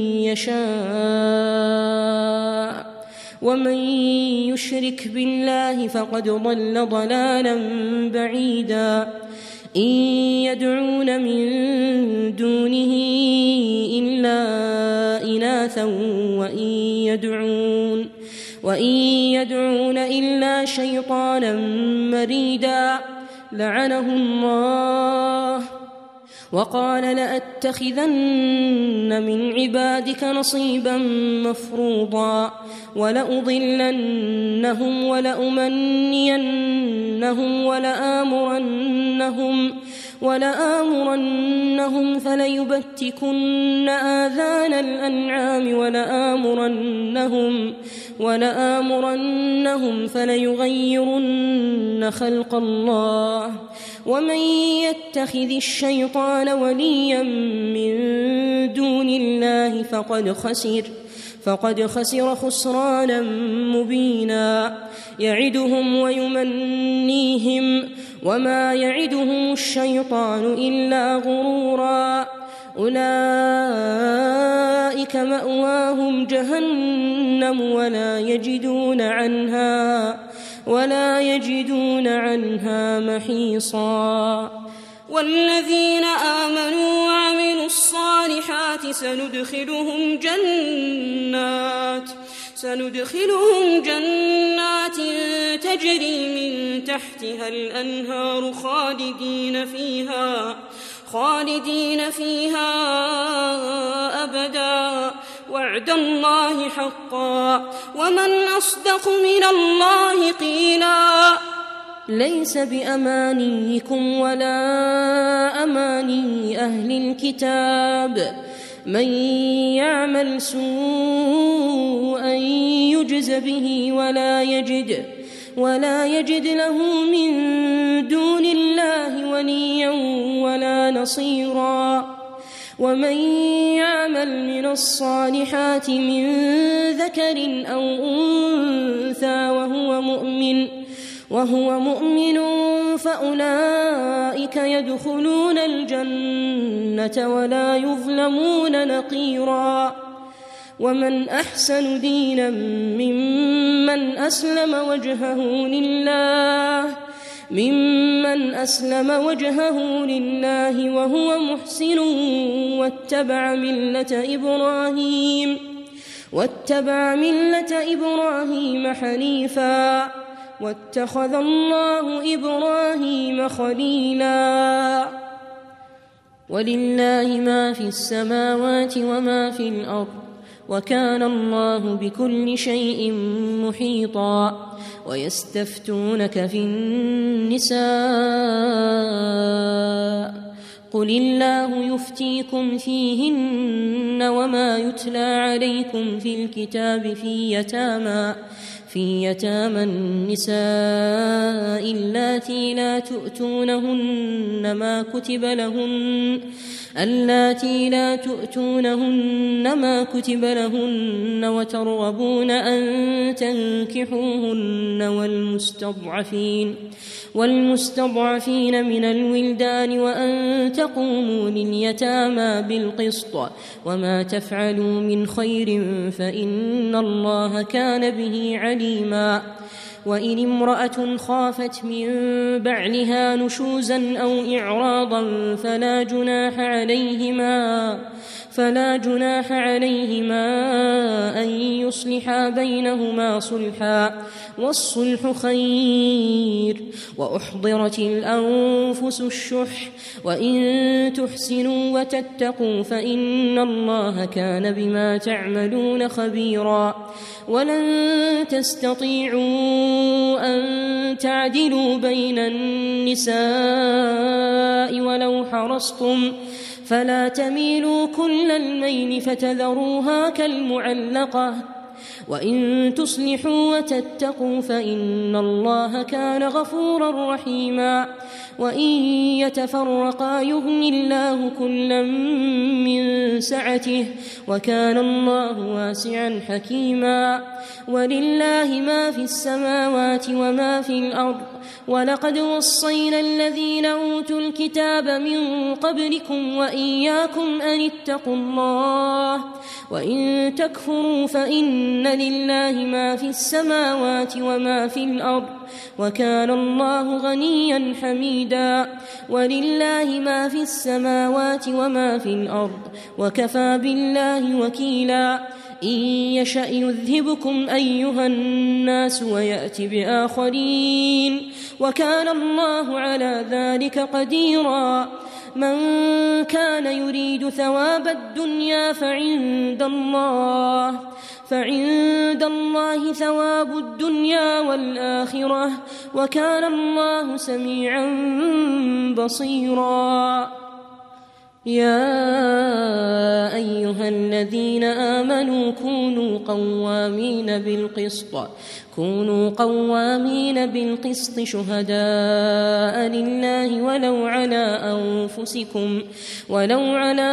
يشاء ومن يشرك بالله فقد ضل ضلالا بعيدا إن يدعون من دونه إلا إناثا وإن يدعون وإن يدعون إلا شيطانا مريدا لعنه الله وقال لأتخذن من عبادك نصيبا مفروضا ولأضلنهم ولأمنينهم ولآمرنهم ولآمرنهم فليبتكن آذان الأنعام ولآمرنهم ولآمرنهم فليغيرن خلق الله ومن يتخذ الشيطان وليا من دون الله فقد خسر فقد خسر خسرانا مبينا يعدهم ويمنيهم وما يعدهم الشيطان إلا غرورا أولئك مأواهم جهنم ولا يجدون عنها ولا يجدون عنها محيصا والذين آمنوا وعملوا الصالحات سندخلهم جنات سندخلهم جنات تجري من تحتها الأنهار خالدين فيها خالدين فيها أبدا وعد الله حقا ومن أصدق من الله قيلا ليس بأمانيكم ولا أماني أهل الكتاب من يعمل سوءا يجز به ولا يجد ولا يجد له من دون الله وليا ولا نصيرا ومن يعمل من الصالحات من ذكر أو أنثى وهو مؤمن وهو مؤمن فأولئك يدخلون الجنة ولا يظلمون نقيرا ومن أحسن دينا ممن أسلم وجهه لله ممن أسلم وجهه لله وهو محسن واتبع ملة إبراهيم واتبع ملة إبراهيم حنيفا واتخذ الله إبراهيم خليلا. ولله ما في السماوات وما في الأرض وكان الله بكل شيء محيطا. ويستفتونك في النساء قل الله يفتيكم فيهن وما يتلى عليكم في الكتاب في يتامى في يتامى النساء اللاتي لا تؤتونهن ما كتب لهن اللاتي لا تؤتونهن ما كتب لهن وترغبون أن تنكحوهن والمستضعفين والمستضعفين من الولدان وأن تقوموا لليتامى بالقسط وما تفعلوا من خير فإن الله كان به عليما. وإن امرأة خافت من بعلها نشوزا أو إعراضا فلا جناح عليهما فلا جناح عليهما أن يصلحا بينهما صلحا والصلح خير. وأحضرت الأنفس الشح وإن تحسنوا وتتقوا فإن الله كان بما تعملون خبيرا. ولن تستطيعوا أن تعدلوا بين النساء ولو حرصتم فلا تميلوا كل الميل فتذروها كالمعلقة وإن تصلحوا وتتقوا فإن الله كان غفورا رحيما. وإن يتفرقا يغن الله كلا من سعته وكان الله واسعا حكيما. ولله ما في السماوات وما في الأرض ولقد وصينا الذين أوتوا الكتاب من قبلكم وإياكم أن اتقوا الله وإن تكفروا فإن لله ما في السماوات وما في الأرض وكان الله غنيا حميدا. ولله ما في السماوات وما في الأرض وكفى بالله وكيلا. إن يشأ يذهبكم أيها الناس ويأت بآخرين وكان الله على ذلك قديرا. من كان يريد ثواب الدنيا فعند الله فعند الله ثواب الدنيا والآخرة وكان الله سميعا بصيرا. يا أيها الذين آمنوا كونوا قوامين بالقسط كونوا قوامين بالقسط شهداء لله ولو على أنفسكم ولو على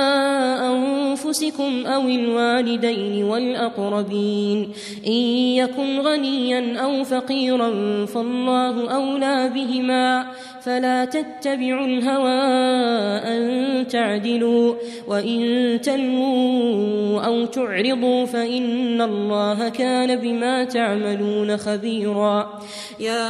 أنفسكم أو الوالدين والأقربين إن يكن غنيا أو فقيرا فالله أولى بهما فلا تتبعوا الهوى أن تعدلوا وإن تلووا أو تعرضوا فإن الله كان بما تعملون خبيرا. يا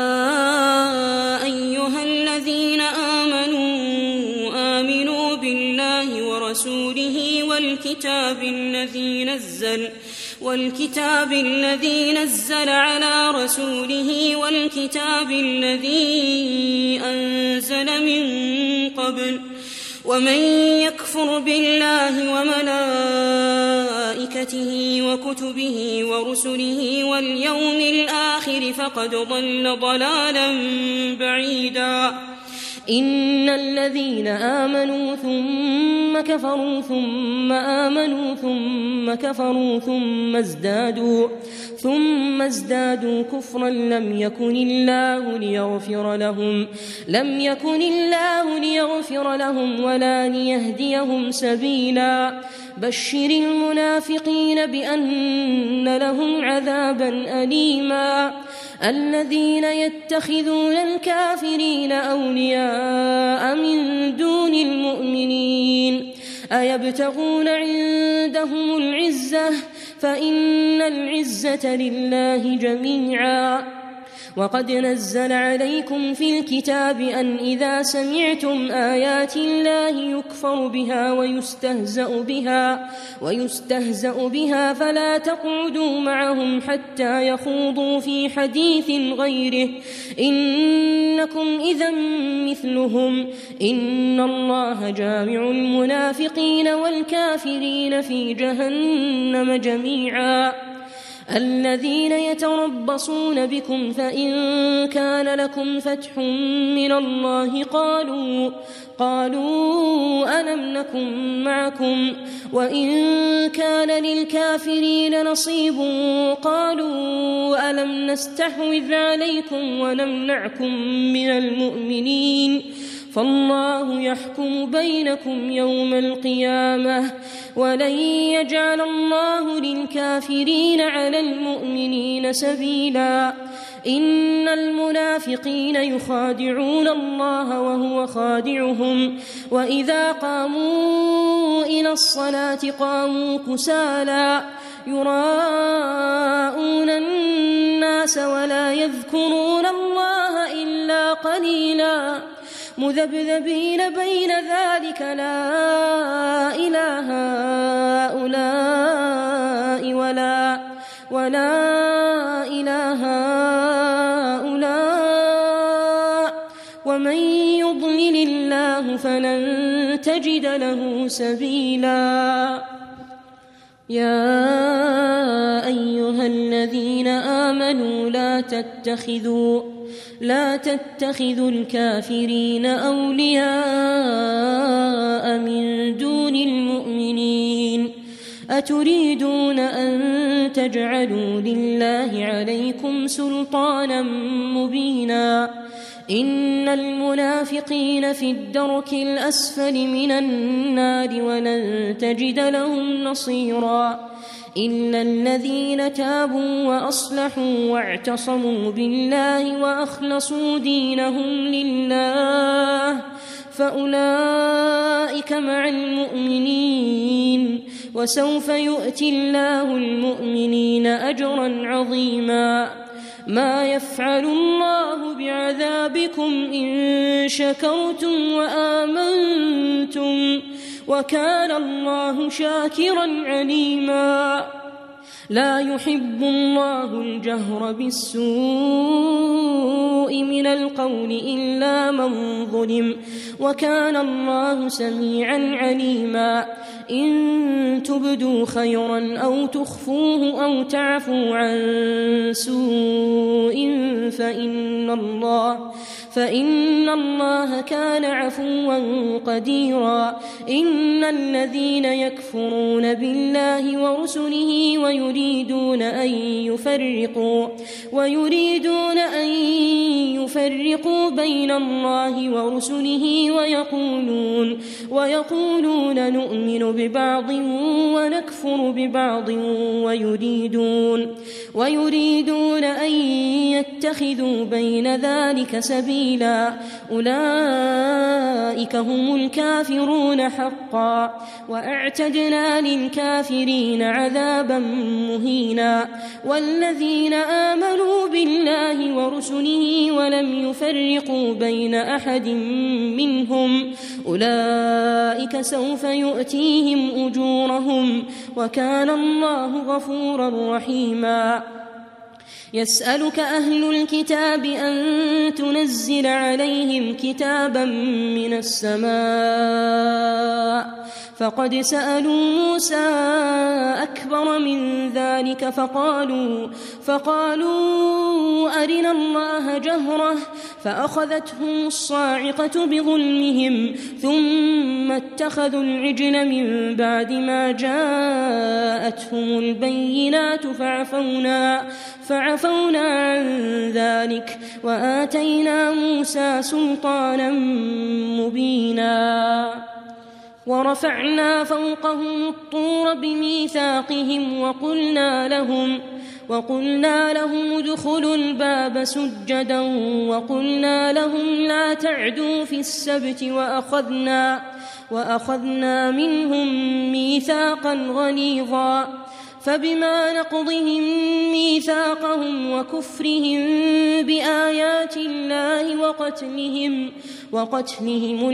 أيها الذين آمنوا آمنوا بالله ورسوله والكتاب الذي نزل والكتاب الذي نزل على رسوله والكتاب الذي أنزل من قبل ومن يكفر بالله وملائكته وكتبه ورسله واليوم الآخر فقد ضل ضلالا بعيدا. إن الذين آمنوا ثم كفروا ثم آمنوا ثم كفروا ثم ازدادوا ثم ازدادوا كفرا لم يكن الله ليغفر لهم لم يكن الله ليغفر لهم ولا ليهديهم سبيلا. بشر المنافقين بأن لهم عذابا أليما. الذين يتخذون الكافرين أولياء من دون المؤمنين أيبتغون عندهم العزة العزة فإن العزة لله جميعا. وقد نزل عليكم في الكتاب أن إذا سمعتم آيات الله يكفر بها ويستهزأ بها ويستهزأ بها فلا تقعدوا معهم حتى يخوضوا في حديث غيره إنكم إذا مثلهم إن الله جامع المنافقين والكافرين في جهنم جميعا. الذين يتربصون بكم فإن كان لكم فتح من الله قالوا قالوا ألم نكن معكم وإن كان للكافرين نصيب قالوا ألم نستحوذ عليكم ونمنعكم من المؤمنين فالله يحكم بينكم يوم القيامة ولن يجعل الله للكافرين على المؤمنين سبيلا. إن المنافقين يخادعون الله وهو خادعهم وإذا قاموا إلى الصلاة قاموا كسالى يراءون الناس ولا يذكرون الله إلا قليلا مذبذبين بين ذلك لا إله هؤلاء ولا ولا إله هؤلاء ومن يضلل الله فلن تجد له سبيلا. يا أيها الذين آمنوا لا تتخذوا لا تتخذوا الكافرين أولياء من دون المؤمنين أتريدون أن تجعلوا لله عليكم سلطانا مبينا إن المنافقين في الدرك الأسفل من النار ولن تجد لهم نصيرا إلا الذين تابوا وأصلحوا واعتصموا بالله وأخلصوا دينهم لله فأولئك مع المؤمنين وسوف يؤتي الله المؤمنين أجرا عظيما. ما يفعل الله بعذابكم إن شكرتم وآمنتم وكان الله شاكرا عليما. لا يحب الله الجهر بالسوء من القول إلا من ظلم وكان الله سميعا عليما. إن تبدوا خيرا أو تخفوه أو تعفوا عن سوء فإن الله فإن الله كان عفوا قديرا. إن الذين يكفرون بالله ورسله ويريدون أن يفرقوا ويريدون أن يفرقوا بين الله ورسله ويقولون ويقولون نؤمن ببعض ونكفر ببعض ويريدون ويريدون أن يتخذوا بين ذلك سبيلا. أولئك هم الكافرون حقا وأعتدنا للكافرين عذابا مهينا. والذين آمنوا بالله ورسله ولم يفرقوا بين أحد منهم أولئك سوف يؤتيهم أجورهم وكان الله غفورا رحيما. يسألك أهل الكتاب أن تنزل عليهم كتابا من السماء فقد سألوا موسى أكبر من ذلك فقالوا فقالوا أرنا الله جهرة فأخذتهم الصاعقة بظلمهم ثم اتخذوا العجل من بعد ما جاءتهم البينات فعفونا فعفونا عن ذلك وآتينا موسى سلطانا مبينا. ورفعنا فوقهم الطور بميثاقهم وقلنا لهم وقلنا لهم ادخلوا الباب سجدا وقلنا لهم لا تعدوا في السبت وأخذنا وأخذنا منهم ميثاقا غليظا. فبما نقضهم ميثاقهم وكفرهم بآيات الله وقتلهم وقتلهم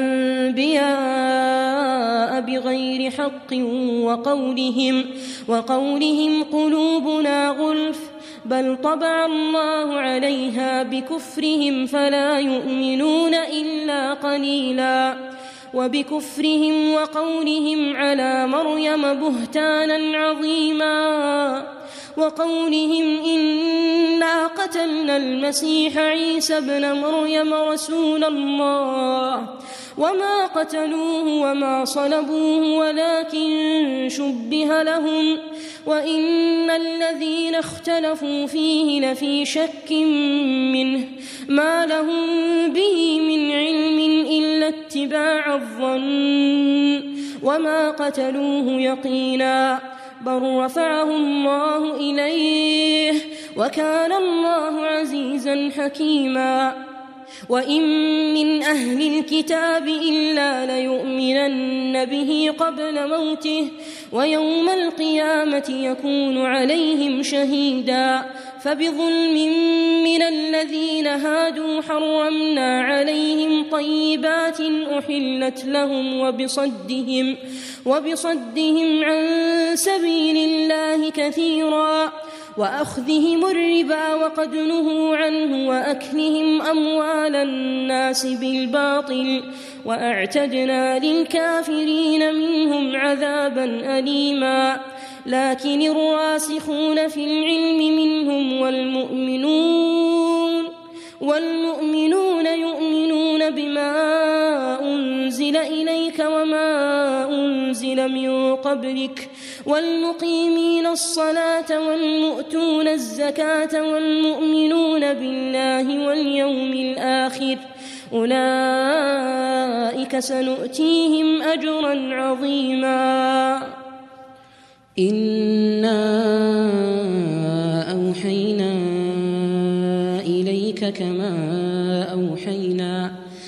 الأنبياء بغير حق وقولهم وقولهم قلوبنا غلف بل طبع الله عليها بكفرهم فلا يؤمنون إلا قليلا وبكفرهم وقولهم على مريم بهتانا عظيما وقولهم إنا قتلنا المسيح عيسى ابن مريم رسول الله وما قتلوه وما صلبوه ولكن شبه لهم وإن الذين اختلفوا فيه لفي شك منه ما لهم به من علم إلا اتباع الظن وما قتلوه يقينا بل رفعه الله إليه وكان الله عزيزا حكيما وإن من أهل الكتاب إلا ليؤمنن به قبل موته ويوم القيامة يكون عليهم شهيدا فبظلم من الذين هادوا حرمنا عليهم طيبات أحلت لهم وبصدهم وبصدهم عن سبيل الله كثيرا وأخذهم الربا وقد نهوا عنه وأكلهم أموال الناس بالباطل وأعتدنا للكافرين منهم عذابا أليما لكن الراسخون في العلم منهم والمؤمنون والمؤمنون يؤمنون بما أنزل إليك وما أنزل من قبلك والمقيمين الصلاة والمؤتون الزكاة والمؤمنون بالله واليوم الآخر أولئك سنؤتيهم أجرا عظيما إنا أوحينا إليك كما أوحينا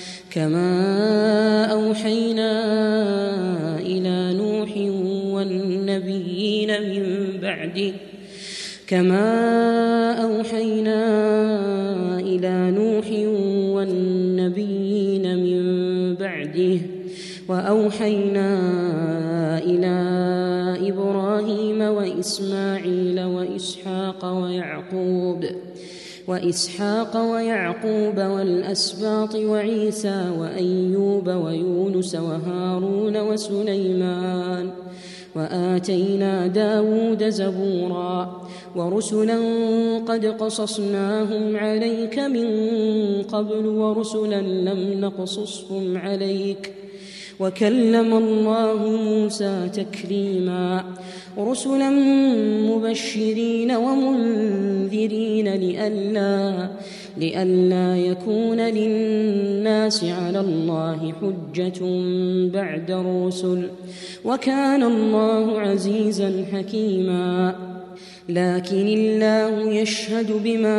كما أوحينا إلى نوح والنبيين من بعده كما أوحينا إلى نوح والنبيين من بعده وأوحينا إلى إبراهيم وإسماعيل وإسحاق ويعقوب وإسحاق ويعقوب والأسباط وعيسى وأيوب ويونس وهارون وسليمان وآتينا داود زبورا ورسلا قد قصصناهم عليك من قبل ورسلا لم نقصصهم عليك وكلم الله موسى تكليما رسلا مبشرين ومنذرين لئلا لئلا يكون للناس على الله حجة بعد الرسل وكان الله عزيزا حكيما لكن الله يشهد بما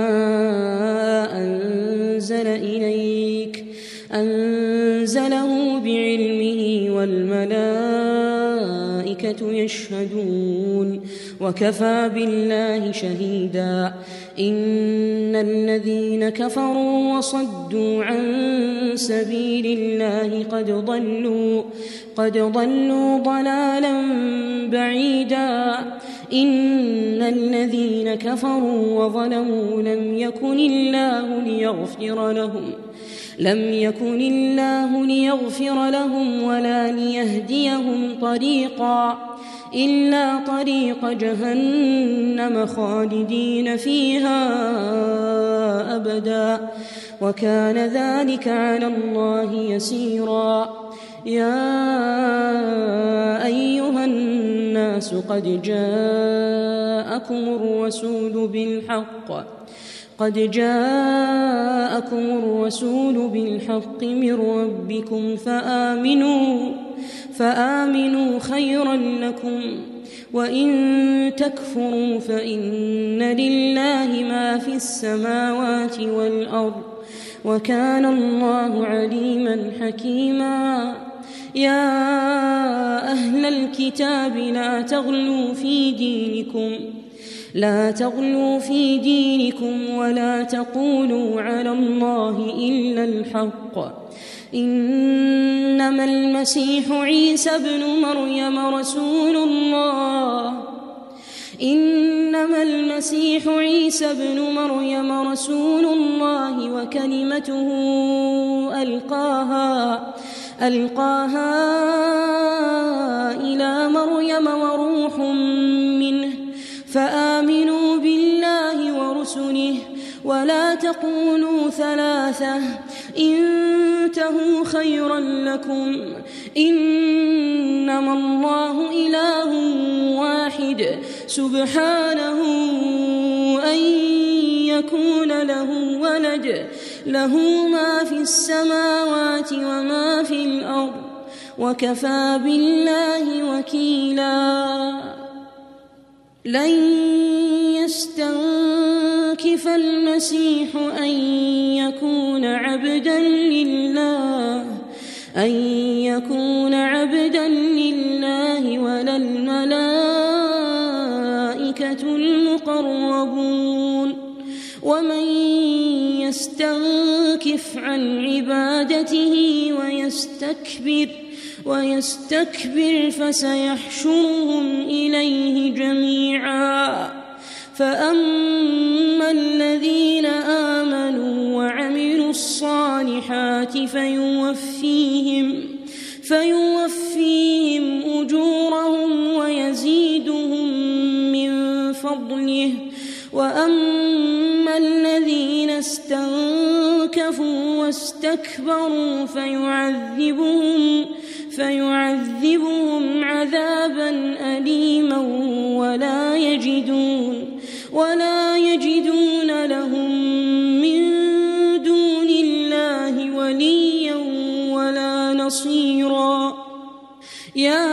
أنزل إليك أنزله بعلمه والملائكة يشهدون وكفى بالله شهيدا إن الذين كفروا وصدوا عن سبيل الله قد ضلوا قد ضلوا ضلالا بعيدا إن الذين كفروا وظلموا لم يكن الله ليغفر لهم لم يكن الله ليغفر لهم ولا ليهديهم طريقا إلا طريق جهنم خالدين فيها أبدا وكان ذلك على الله يسيرا يا أيها الناس قد جاءكم الرسول بالحق قد جاءكم الرسول بالحق من ربكم فآمنوا فآمنوا خيرا لكم وإن تكفروا فإن لله ما في السماوات والأرض وكان الله عليما حكيما يا أهل الكتاب لا تغلوا في دينكم لا تغلوا في دينكم ولا تقولوا على الله إلا الحق إنما المسيح عيسى ابن مريم رسول الله إنما المسيح عيسى ابن مريم رسول الله وكلمته ألقاها ألقاها إلى مريم وروح منه فآمنوا بالله ورسله ولا تقولوا ثلاثة انتهوا خيرا لكم إنما الله إله واحد سبحانه أن يكون له ولد له ما في السماوات وما في الأرض وكفى بالله وكيلا لن يستنكف المسيح أن يكون عبدا لله أن يكون عبدا لله ولا الملائكة المقربون ومن يستنكف عن عبادته ويستكبر ويستكبر فسيحشرهم إليه جميعا فأما الذين آمنوا وعملوا الصالحات فيوفيهم فيوفيهم أجورهم ويزيدهم من فضله وأما الذين استنكفوا واستكبروا فيعذبهم فيعذبهم عذابا أليما ولا يجدون ولا يجدون لهم من دون الله وليا ولا نصيرا يا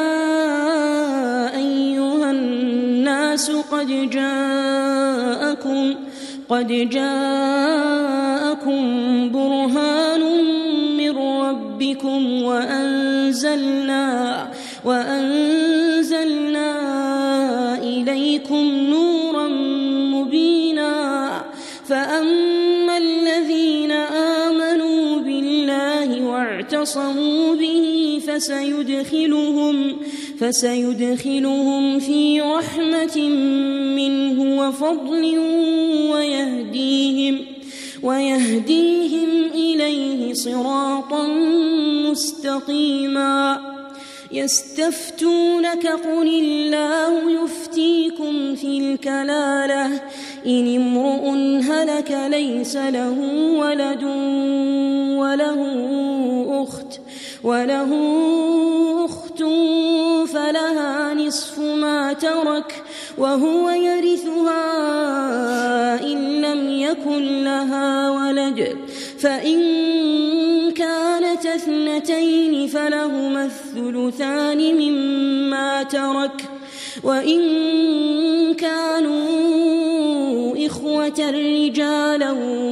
أيها الناس قد جاءكم قد جاءكم برهان من ربكم وأنزلنا وأنزلنا إليكم نورا مبينا فأما الذين آمنوا بالله واعتصموا به فسيدخلهم فسيدخلهم في رحمة منه وفضل ويهديهم ويهديهم إليه صراطا مستقيما يستفتونك قل الله يفتيكم في الكلالة إن امرؤ هلك ليس له ولد وله أخت وله أخت فلها نصف ما ترك وهو يرثها إن لم يكن لها ولد فإن كانت اثنتين فلهما الثلثان مما ترك وإن كانوا إخوة رجالا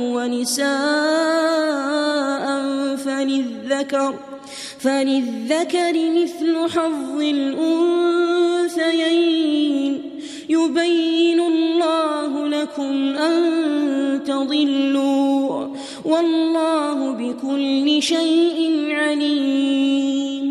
ونساء فللذكر فللذكر مثل حظ الأنثيين يبين الله لكم أن تضلوا والله بكل شيء عليم